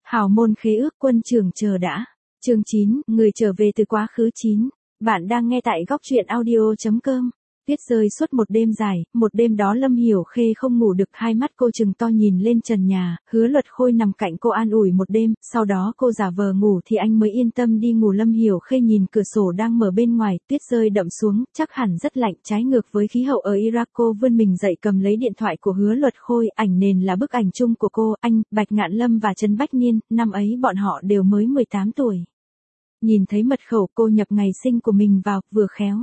Hào môn khế ước quân trường chờ đã. Chương 9, người trở về từ quá khứ 9. Bạn đang nghe tại góc truyện audio.com. Tuyết rơi suốt một đêm dài, một đêm đó Lâm Hiểu Khê không ngủ được, hai mắt cô trừng to nhìn lên trần nhà, Hứa Luật Khôi nằm cạnh cô an ủi một đêm, sau đó cô giả vờ ngủ thì anh mới yên tâm đi ngủ. Lâm Hiểu Khê nhìn cửa sổ đang mở bên ngoài, tuyết rơi đậm xuống, chắc hẳn rất lạnh, trái ngược với khí hậu ở Iraq. Cô vươn mình dậy cầm lấy điện thoại của Hứa Luật Khôi, ảnh nền là bức ảnh chung của cô, anh, Bạch Ngạn Lâm và Trần Bách Niên, năm ấy bọn họ đều mới 18 tuổi. Nhìn thấy mật khẩu cô nhập ngày sinh của mình vào, vừa khéo.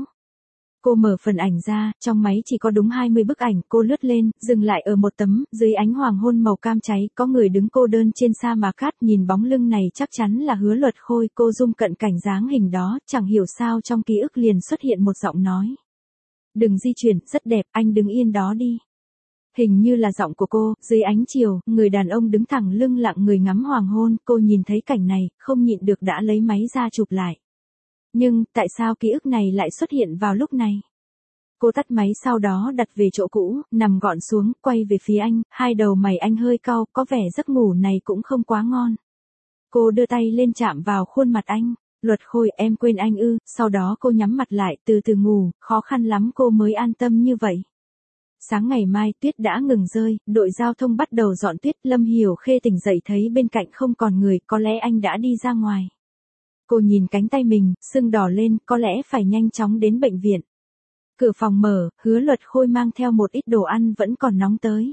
Cô mở phần ảnh ra, trong máy chỉ có đúng 20 bức ảnh, cô lướt lên, dừng lại ở một tấm, dưới ánh hoàng hôn màu cam cháy, có người đứng cô đơn trên sa mạc cát, nhìn bóng lưng này chắc chắn là Hứa Luật Khôi. Cô zoom cận cảnh dáng hình đó, chẳng hiểu sao trong ký ức liền xuất hiện một giọng nói. Đừng di chuyển, rất đẹp, anh đứng yên đó đi. Hình như là giọng của cô, dưới ánh chiều, người đàn ông đứng thẳng lưng lặng người ngắm hoàng hôn, cô nhìn thấy cảnh này, không nhịn được đã lấy máy ra chụp lại. Nhưng, tại sao ký ức này lại xuất hiện vào lúc này? Cô tắt máy sau đó đặt về chỗ cũ, nằm gọn xuống, quay về phía anh, hai đầu mày anh hơi cau, có vẻ giấc ngủ này cũng không quá ngon. Cô đưa tay lên chạm vào khuôn mặt anh. Luật Khôi, em quên anh ư? Sau đó cô nhắm mặt lại, từ từ ngủ, khó khăn lắm cô mới an tâm như vậy. Sáng ngày mai tuyết đã ngừng rơi, đội giao thông bắt đầu dọn tuyết. Lâm Hiểu Khê tỉnh dậy thấy bên cạnh không còn người, có lẽ anh đã đi ra ngoài. Cô nhìn cánh tay mình, sưng đỏ lên, có lẽ phải nhanh chóng đến bệnh viện. Cửa phòng mở, Hứa Luật Khôi mang theo một ít đồ ăn vẫn còn nóng tới.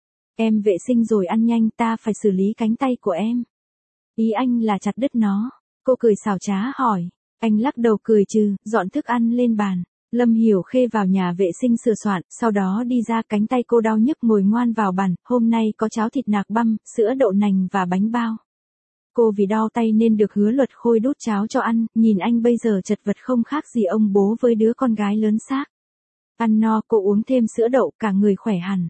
Em vệ sinh rồi ăn nhanh, ta phải xử lý cánh tay của em. Ý anh là chặt đứt nó. Cô cười xảo trá hỏi. Anh lắc đầu cười trừ, dọn thức ăn lên bàn. Lâm Hiểu Khê vào nhà vệ sinh sửa soạn, sau đó đi ra, cánh tay cô đau nhức ngồi ngoan vào bàn, hôm nay có cháo thịt nạc băm, sữa đậu nành và bánh bao. Cô vì đau tay nên được Hứa Luật Khôi đút cháo cho ăn, nhìn anh bây giờ chật vật không khác gì ông bố với đứa con gái lớn xác. Ăn no, cô uống thêm sữa đậu, cả người khỏe hẳn.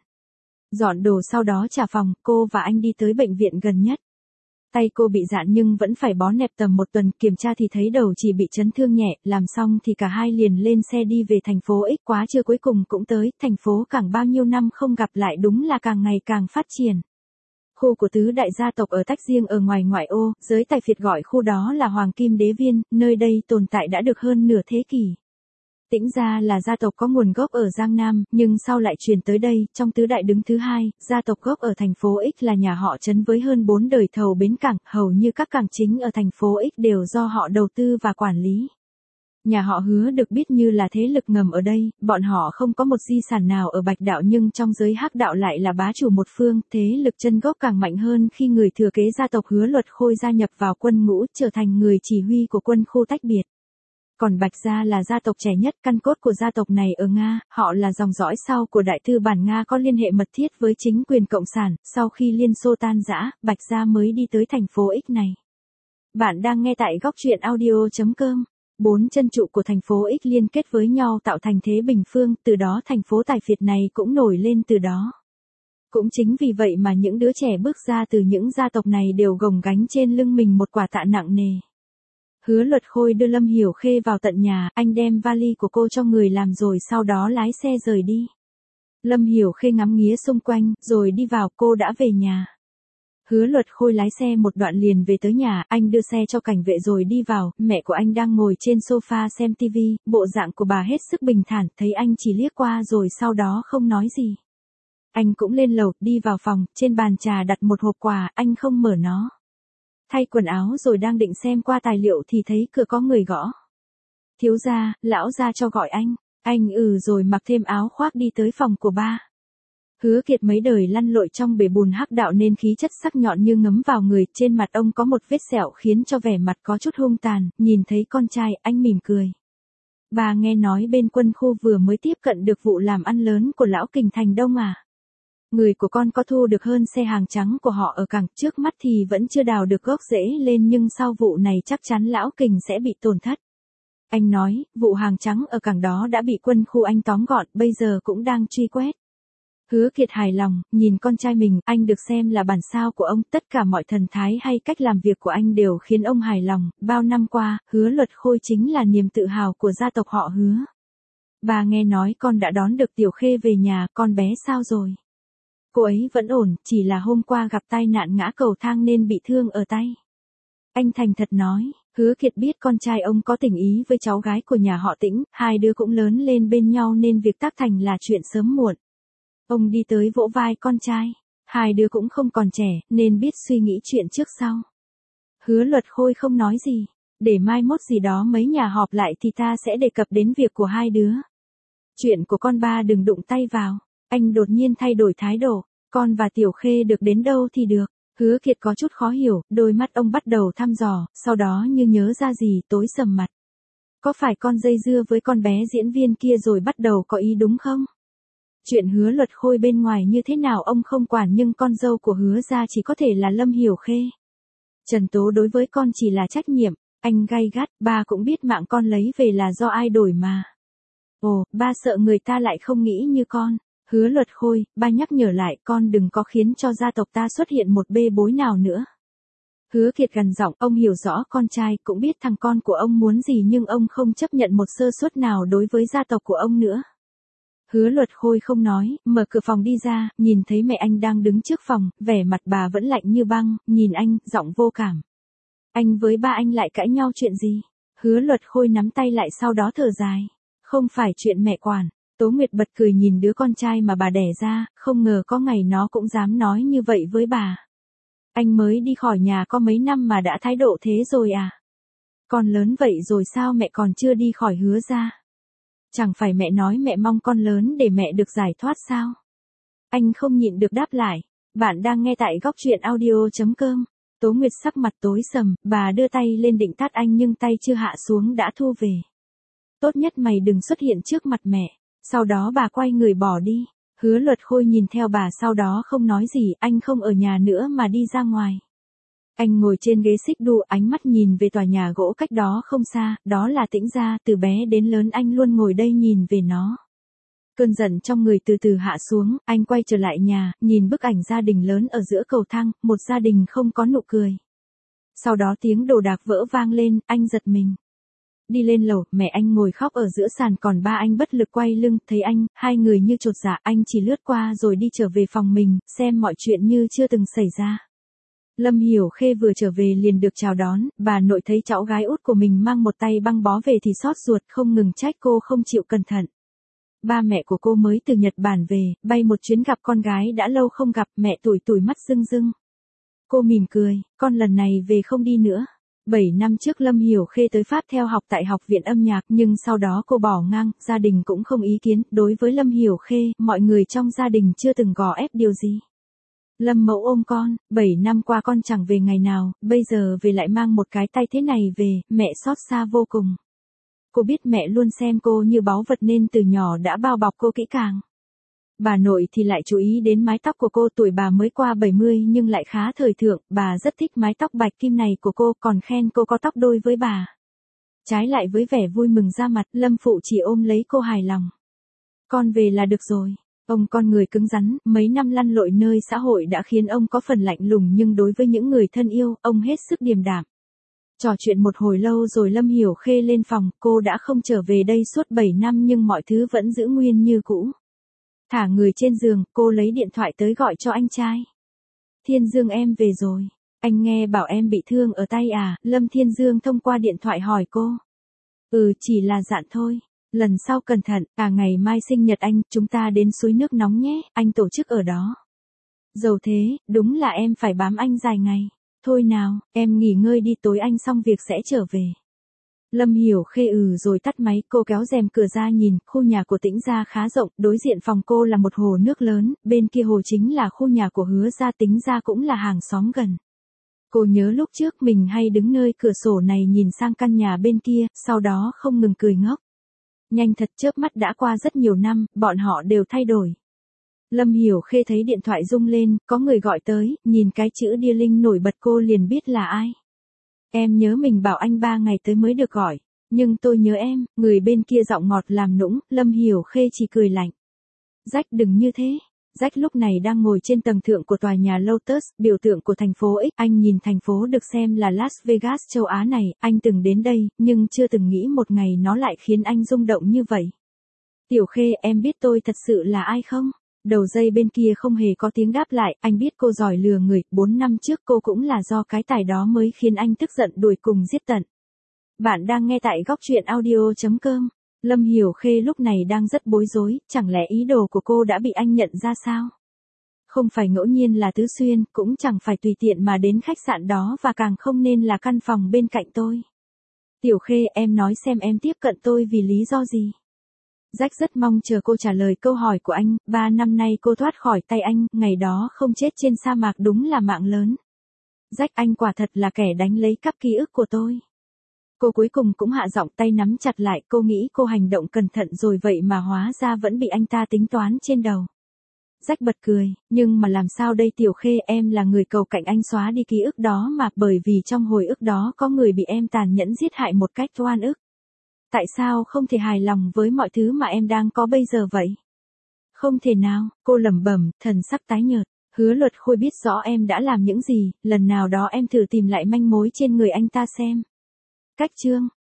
Dọn đồ sau đó trả phòng, cô và anh đi tới bệnh viện gần nhất. Tay cô bị rạn nhưng vẫn phải bó nẹp tầm một tuần, kiểm tra thì thấy đầu chỉ bị chấn thương nhẹ, làm xong thì cả hai liền lên xe đi về thành phố X. Quá trưa cuối cùng cũng tới, thành phố Cảng bao nhiêu năm không gặp lại đúng là càng ngày càng phát triển. Khu của tứ đại gia tộc ở tách riêng ở ngoài ngoại ô, giới tài phiệt gọi khu đó là Hoàng Kim Đế Viên, nơi đây tồn tại đã được hơn nửa thế kỷ. Tĩnh gia là gia tộc có nguồn gốc ở Giang Nam, nhưng sau lại truyền tới đây, trong tứ đại đứng thứ hai, gia tộc gốc ở thành phố X là nhà họ Trấn với hơn 4 đời thầu bến cảng, hầu như các cảng chính ở thành phố X đều do họ đầu tư và quản lý. Nhà họ Hứa được biết như là thế lực ngầm ở đây, bọn họ không có một di sản nào ở Bạch Đạo nhưng trong giới Hắc Đạo lại là bá chủ một phương, thế lực chân gốc càng mạnh hơn khi người thừa kế gia tộc Hứa Luật Khôi gia nhập vào quân ngũ, trở thành người chỉ huy của quân khu tách biệt. Còn Bạch gia là gia tộc trẻ nhất, căn cốt của gia tộc này ở Nga, họ là dòng dõi sau của Đại Tư bản Nga có liên hệ mật thiết với chính quyền Cộng sản, sau khi Liên Xô tan rã, Bạch gia mới đi tới thành phố X này. Bạn đang nghe tại góc truyện audio.com. 4 chân trụ của thành phố X liên kết với nhau tạo thành thế bình phương, từ đó thành phố tài phiệt này cũng nổi lên từ đó. Cũng chính vì vậy mà những đứa trẻ bước ra từ những gia tộc này đều gồng gánh trên lưng mình một quả tạ nặng nề. Hứa Luật Khôi đưa Lâm Hiểu Khê vào tận nhà, anh đem vali của cô cho người làm rồi sau đó lái xe rời đi. Lâm Hiểu Khê ngắm nghía xung quanh, rồi đi vào, cô đã về nhà. Hứa Luật Khôi lái xe một đoạn liền về tới nhà, anh đưa xe cho cảnh vệ rồi đi vào, mẹ của anh đang ngồi trên sofa xem tivi, bộ dạng của bà hết sức bình thản, thấy anh chỉ liếc qua rồi sau đó không nói gì. Anh cũng lên lầu, đi vào phòng, trên bàn trà đặt một hộp quà, anh không mở nó. Thay quần áo rồi đang định xem qua tài liệu thì thấy cửa có người gõ. Thiếu gia, lão gia cho gọi anh rồi mặc thêm áo khoác đi tới phòng của ba. Hứa Kiệt mấy đời lăn lội trong bể bùn Hắc Đạo nên khí chất sắc nhọn như ngấm vào người, trên mặt ông có một vết sẹo khiến cho vẻ mặt có chút hung tàn, nhìn thấy con trai, anh mỉm cười. Bà nghe nói bên quân khu vừa mới tiếp cận được vụ làm ăn lớn của lão Kình Thành Đông à? Người của con có thu được hơn xe hàng trắng của họ ở cảng, trước mắt thì vẫn chưa đào được gốc rễ lên nhưng sau vụ này chắc chắn lão Kình sẽ bị tổn thất. Anh nói, vụ hàng trắng ở cảng đó đã bị quân khu anh tóm gọn, bây giờ cũng đang truy quét. Hứa Kiệt hài lòng, nhìn con trai mình, anh được xem là bản sao của ông, tất cả mọi thần thái hay cách làm việc của anh đều khiến ông hài lòng, bao năm qua, Hứa Luật Khôi chính là niềm tự hào của gia tộc họ Hứa. Bà nghe nói con đã đón được Tiểu Khê về nhà, con bé sao rồi? Cô ấy vẫn ổn, chỉ là hôm qua gặp tai nạn ngã cầu thang nên bị thương ở tay. Anh thành thật nói, Hứa Kiệt biết con trai ông có tình ý với cháu gái của nhà họ Tĩnh, hai đứa cũng lớn lên bên nhau nên việc tác thành là chuyện sớm muộn. Ông đi tới vỗ vai con trai, hai đứa cũng không còn trẻ, nên biết suy nghĩ chuyện trước sau. Hứa Luật Khôi không nói gì, để mai mốt gì đó mấy nhà họp lại thì ta sẽ đề cập đến việc của hai đứa. Chuyện của con ba đừng đụng tay vào. Anh đột nhiên thay đổi thái độ, con và Tiểu Khê được đến đâu thì được. Hứa Kiệt có chút khó hiểu, đôi mắt ông bắt đầu thăm dò, sau đó như nhớ ra gì tối sầm mặt. Có phải con dây dưa với con bé diễn viên kia rồi bắt đầu có ý đúng không? Chuyện Hứa Luật Khôi bên ngoài như thế nào ông không quản nhưng con dâu của Hứa gia chỉ có thể là Lâm Hiểu Khê. Trần Tố đối với con chỉ là trách nhiệm, anh gay gắt, ba cũng biết mạng con lấy về là do ai đổi mà. Ồ, ba sợ người ta lại không nghĩ như con. Hứa Luật Khôi, ba nhắc nhở lại con đừng có khiến cho gia tộc ta xuất hiện một bê bối nào nữa. Hứa Kiệt gằn giọng, ông hiểu rõ con trai, cũng biết thằng con của ông muốn gì nhưng ông không chấp nhận một sơ suất nào đối với gia tộc của ông nữa. Hứa Luật Khôi không nói, mở cửa phòng đi ra, nhìn thấy mẹ anh đang đứng trước phòng, vẻ mặt bà vẫn lạnh như băng, nhìn anh, giọng vô cảm. Anh với ba anh lại cãi nhau chuyện gì? Hứa Luật Khôi nắm tay lại sau đó thở dài. Không phải chuyện mẹ quản. Tố Nguyệt bật cười nhìn đứa con trai mà bà đẻ ra, không ngờ có ngày nó cũng dám nói như vậy với bà. Anh mới đi khỏi nhà có mấy năm mà đã thái độ thế rồi à? Con lớn vậy rồi sao mẹ còn chưa đi khỏi Hứa gia? Chẳng phải mẹ nói mẹ mong con lớn để mẹ được giải thoát sao? Anh không nhịn được đáp lại. Bạn đang nghe tại góc truyện audio.com. Tố Nguyệt sắc mặt tối sầm, bà đưa tay lên định tát anh nhưng tay chưa hạ xuống đã thu về. Tốt nhất mày đừng xuất hiện trước mặt mẹ. Sau đó bà quay người bỏ đi. Hứa Luật Khôi nhìn theo bà sau đó không nói gì, anh không ở nhà nữa mà đi ra ngoài. Anh ngồi trên ghế xích đu, ánh mắt nhìn về tòa nhà gỗ cách đó không xa, đó là Tĩnh gia, từ bé đến lớn anh luôn ngồi đây nhìn về nó. Cơn giận trong người từ từ hạ xuống, anh quay trở lại nhà, nhìn bức ảnh gia đình lớn ở giữa cầu thang, một gia đình không có nụ cười. Sau đó tiếng đồ đạc vỡ vang lên, anh giật mình. Đi lên lầu, mẹ anh ngồi khóc ở giữa sàn còn ba anh bất lực quay lưng, thấy anh, hai người như chột dạ, anh chỉ lướt qua rồi đi trở về phòng mình, xem mọi chuyện như chưa từng xảy ra. Lâm Hiểu Khê vừa trở về liền được chào đón, bà nội thấy cháu gái út của mình mang một tay băng bó về thì xót ruột không ngừng trách cô không chịu cẩn thận. Ba mẹ của cô mới từ Nhật Bản về, bay một chuyến gặp con gái đã lâu không gặp, mẹ tủi tủi mắt rưng rưng. Cô mỉm cười, con lần này về không đi nữa. 7 năm trước Lâm Hiểu Khê tới Pháp theo học tại Học viện âm nhạc nhưng sau đó cô bỏ ngang, gia đình cũng không ý kiến, đối với Lâm Hiểu Khê, mọi người trong gia đình chưa từng gò ép điều gì. Lâm mẫu ôm con, 7 năm qua con chẳng về ngày nào, bây giờ về lại mang một cái tay thế này về, mẹ xót xa vô cùng. Cô biết mẹ luôn xem cô như báu vật nên từ nhỏ đã bao bọc cô kỹ càng. Bà nội thì lại chú ý đến mái tóc của cô, tuổi bà mới qua 70 nhưng lại khá thời thượng, bà rất thích mái tóc bạch kim này của cô, còn khen cô có tóc đôi với bà. Trái lại với vẻ vui mừng ra mặt, Lâm phụ chỉ ôm lấy cô hài lòng. Con về là được rồi. Ông con người cứng rắn, mấy năm lăn lội nơi xã hội đã khiến ông có phần lạnh lùng nhưng đối với những người thân yêu, ông hết sức điềm đạm. Trò chuyện một hồi lâu rồi Lâm Hiểu Khê lên phòng, cô đã không trở về đây suốt 7 năm nhưng mọi thứ vẫn giữ nguyên như cũ. Thả người trên giường, cô lấy điện thoại tới gọi cho anh trai. Thiên Dương em về rồi. Anh nghe bảo em bị thương ở tay à, Lâm Thiên Dương thông qua điện thoại hỏi cô. Chỉ là dạn thôi. Lần sau cẩn thận, ngày mai sinh nhật anh, chúng ta đến suối nước nóng nhé, anh tổ chức ở đó. Dầu thế, đúng là em phải bám anh dài ngày. Thôi nào, em nghỉ ngơi đi, tối anh xong việc sẽ trở về. Lâm Hiểu Khê rồi tắt máy, cô kéo rèm cửa ra nhìn, khu nhà của Tĩnh gia khá rộng, đối diện phòng cô là một hồ nước lớn, bên kia hồ chính là khu nhà của Hứa gia, Tĩnh gia cũng là hàng xóm gần. Cô nhớ lúc trước mình hay đứng nơi cửa sổ này nhìn sang căn nhà bên kia, sau đó không ngừng cười ngốc. Nhanh thật, chớp mắt đã qua rất nhiều năm, bọn họ đều thay đổi. Lâm Hiểu Khê thấy điện thoại rung lên, có người gọi tới, nhìn cái chữ Dialing nổi bật cô liền biết là ai. Em nhớ mình bảo anh 3 ngày tới mới được gọi, nhưng tôi nhớ em, người bên kia giọng ngọt làm nũng, Lâm Hiểu Khê chỉ cười lạnh. Rách đừng như thế. Rách lúc này đang ngồi trên tầng thượng của tòa nhà Lotus, biểu tượng của thành phố X, anh nhìn thành phố được xem là Las Vegas châu Á này, anh từng đến đây, nhưng chưa từng nghĩ một ngày nó lại khiến anh rung động như vậy. Tiểu Khê, em biết tôi thật sự là ai không? Đầu dây bên kia không hề có tiếng đáp lại, anh biết cô giỏi lừa người, 4 năm trước cô cũng là do cái tài đó mới khiến anh tức giận đuổi cùng giết tận. Bạn đang nghe tại góc truyện audio.com. Lâm Hiểu Khê lúc này đang rất bối rối, chẳng lẽ ý đồ của cô đã bị anh nhận ra sao? Không phải ngẫu nhiên là Tứ Xuyên, cũng chẳng phải tùy tiện mà đến khách sạn đó và càng không nên là căn phòng bên cạnh tôi. Tiểu Khê, em nói xem em tiếp cận tôi vì lý do gì? Jack rất mong chờ cô trả lời câu hỏi của anh, 3 năm nay cô thoát khỏi tay anh, ngày đó không chết trên sa mạc đúng là mạng lớn. Jack, anh quả thật là kẻ đánh lấy cắp ký ức của tôi. Cô cuối cùng cũng hạ giọng, tay nắm chặt lại, cô nghĩ cô hành động cẩn thận rồi vậy mà hóa ra vẫn bị anh ta tính toán trên đầu. Jack bật cười, nhưng mà làm sao đây Tiểu Khê, em là người cầu cạnh anh xóa đi ký ức đó mà, bởi vì trong hồi ức đó có người bị em tàn nhẫn giết hại một cách oan ức. Tại sao không thể hài lòng với mọi thứ mà em đang có bây giờ vậy? Không thể nào, cô lẩm bẩm, thần sắc tái nhợt. Hứa Luật Khôi biết rõ em đã làm những gì, lần nào đó em thử tìm lại manh mối trên người anh ta xem. Cách chương